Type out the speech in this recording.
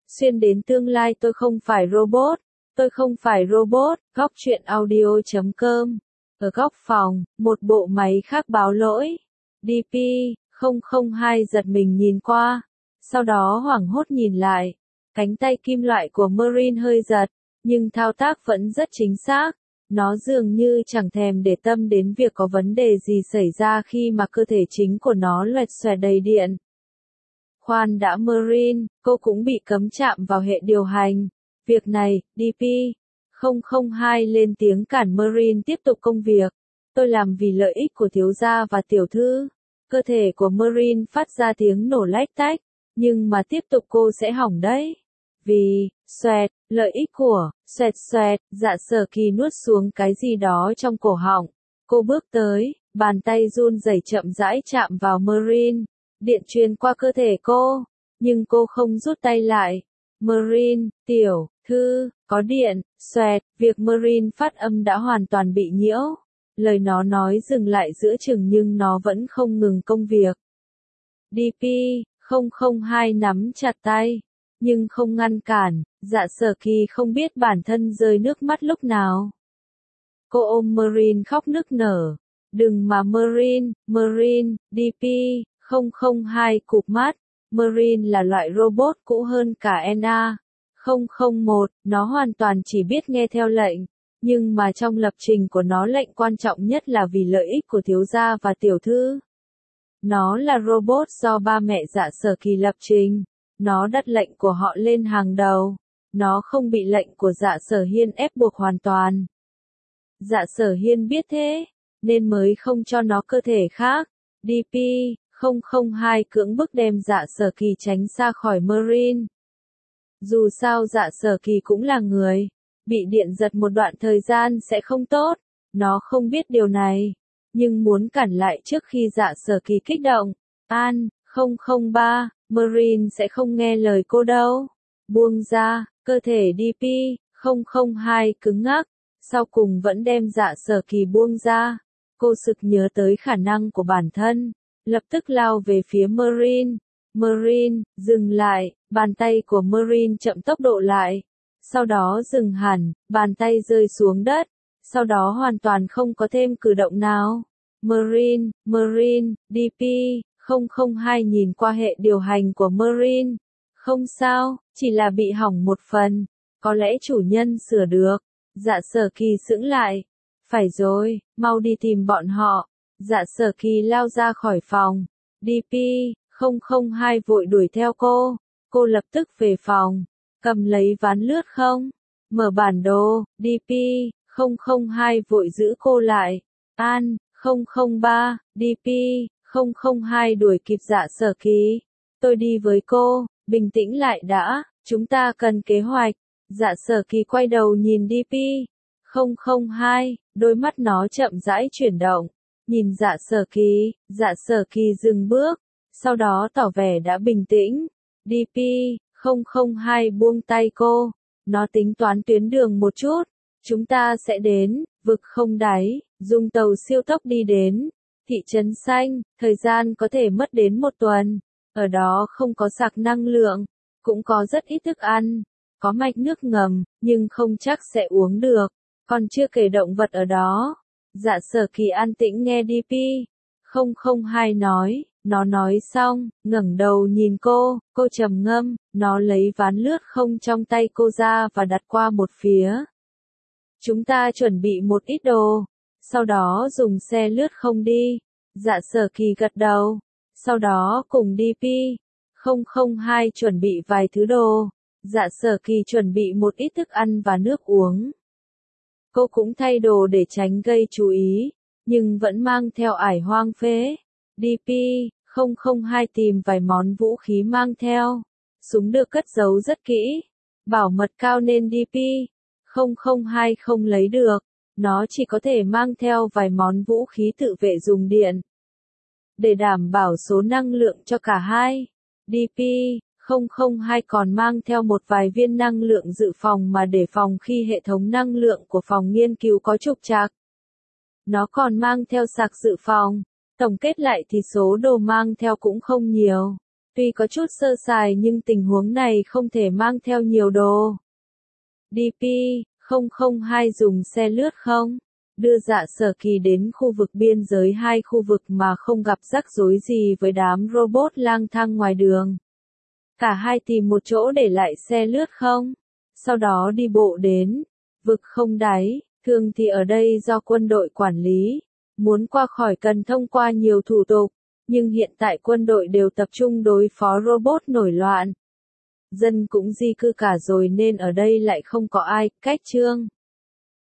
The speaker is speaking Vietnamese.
Xuyên đến tương lai tôi không phải robot. Tôi không phải robot. Góc truyện audio.com. Ở góc phòng, một bộ máy khác báo lỗi. DP002 giật mình nhìn qua. Sau đó hoảng hốt nhìn lại. Cánh tay kim loại của Marine hơi giật, nhưng thao tác vẫn rất chính xác. Nó dường như chẳng thèm để tâm đến việc có vấn đề gì xảy ra khi mà cơ thể chính của nó loẹt xoẹt đầy điện. Khoan đã Marine, cô cũng bị cấm chạm vào hệ điều hành. Việc này, DP002 lên tiếng cản Marine tiếp tục công việc. Tôi làm vì lợi ích của thiếu gia và tiểu thư. Cơ thể của Marine phát ra tiếng nổ lách tách, nhưng mà tiếp tục cô sẽ hỏng đấy. Vì, xoẹt, lợi ích của, xoẹt xoẹt, Dạ Sở Kỳ nuốt xuống cái gì đó trong cổ họng. Cô bước tới, bàn tay run rẩy chậm rãi chạm vào Marine. Điện truyền qua cơ thể cô, nhưng cô không rút tay lại. Marine, tiểu thư, có điện, xoẹt, việc Marine phát âm đã hoàn toàn bị nhiễu. Lời nó nói dừng lại giữa chừng nhưng nó vẫn không ngừng công việc. DP002 nắm chặt tay, nhưng không ngăn cản. Dạ Sở Kỳ không biết bản thân rơi nước mắt lúc nào. Cô ôm Marine khóc nức nở. Đừng mà Marine, DP002 cụp mắt. Marine là loại robot cũ hơn cả NA001, nó hoàn toàn chỉ biết nghe theo lệnh. Nhưng mà trong lập trình của nó lệnh quan trọng nhất là vì lợi ích của thiếu gia và tiểu thư. Nó là robot do ba mẹ Dạ Sở Kỳ lập trình. Nó đặt lệnh của họ lên hàng đầu. Nó không bị lệnh của Dạ Sở Hiên ép buộc hoàn toàn. Dạ Sở Hiên biết thế, nên mới không cho nó cơ thể khác. DP002 cưỡng bức đem Dạ Sở Kỳ tránh xa khỏi Marine. Dù sao Dạ Sở Kỳ cũng là người. Bị điện giật một đoạn thời gian sẽ không tốt. Nó không biết điều này, nhưng muốn cản lại trước khi Dạ Sở Kỳ kích động. 003, Marine sẽ không nghe lời cô đâu. Buông ra, cơ thể DP002 cứng ngắc, sau cùng vẫn đem Dạ Sở Kỳ buông ra. Cô sực nhớ tới khả năng của bản thân, lập tức lao về phía Marine. Marine, dừng lại, bàn tay của Marine chậm tốc độ lại. Sau đó dừng hẳn, bàn tay rơi xuống đất, sau đó hoàn toàn không có thêm cử động nào. Marine, DP002 nhìn qua hệ điều hành của Marine. Không sao, chỉ là bị hỏng một phần, có lẽ chủ nhân sửa được. Dạ Sở Kỳ sững lại. Phải rồi, mau đi tìm bọn họ. Dạ Sở Kỳ lao ra khỏi phòng. DP002 vội đuổi theo cô. Cô lập tức về phòng. Cầm lấy ván lướt không? Mở bản đồ. DP002 vội giữ cô lại. 003, DP002 đuổi kịp Dạ Sở Kỳ. Tôi đi với cô, bình tĩnh lại đã, chúng ta cần kế hoạch. Dạ Sở Kỳ quay đầu nhìn DP002, đôi mắt nó chậm rãi chuyển động. Nhìn Dạ Sở Kỳ dừng bước, sau đó tỏ vẻ đã bình tĩnh. DP002 buông tay cô, nó tính toán tuyến đường một chút. Chúng ta sẽ đến, vực không đáy, dùng tàu siêu tốc đi đến thị trấn xanh, thời gian có thể mất đến 1 tuần. Ở đó không có sạc năng lượng, cũng có rất ít thức ăn, có mạch nước ngầm, nhưng không chắc sẽ uống được, còn chưa kể động vật ở đó. Dạ Sở Kỳ an tĩnh nghe DP002 nói, nó nói xong, ngẩng đầu nhìn cô trầm ngâm, nó lấy ván lướt không trong tay cô ra và đặt qua một phía. Chúng ta chuẩn bị một ít đồ, sau đó dùng xe lướt không đi. Dạ Sở Kỳ gật đầu, sau đó cùng DP002 chuẩn bị vài thứ đồ. Dạ Sở Kỳ chuẩn bị một ít thức ăn và nước uống. Cô cũng thay đồ để tránh gây chú ý, nhưng vẫn mang theo ải hoang phế. DP002 tìm vài món vũ khí mang theo. Súng được cất giấu rất kỹ, bảo mật cao nên DP002 không lấy được. Nó chỉ có thể mang theo vài món vũ khí tự vệ dùng điện. Để đảm bảo số năng lượng cho cả hai, DP002 còn mang theo một vài viên năng lượng dự phòng mà để phòng khi hệ thống năng lượng của phòng nghiên cứu có trục trặc. Nó còn mang theo sạc dự phòng. Tổng kết lại thì số đồ mang theo cũng không nhiều. Tuy có chút sơ sài nhưng tình huống này không thể mang theo nhiều đồ. DP-002 dùng xe lướt không? Đưa Dạ Sở Kỳ đến khu vực biên giới, hai khu vực mà không gặp rắc rối gì với đám robot lang thang ngoài đường. Cả hai tìm một chỗ để lại xe lướt không? Sau đó đi bộ đến vực không đáy. Thường thì ở đây do quân đội quản lý, muốn qua khỏi cần thông qua nhiều thủ tục, nhưng hiện tại quân đội đều tập trung đối phó robot nổi loạn. Dân cũng di cư cả rồi nên ở đây lại không có ai. Cách chương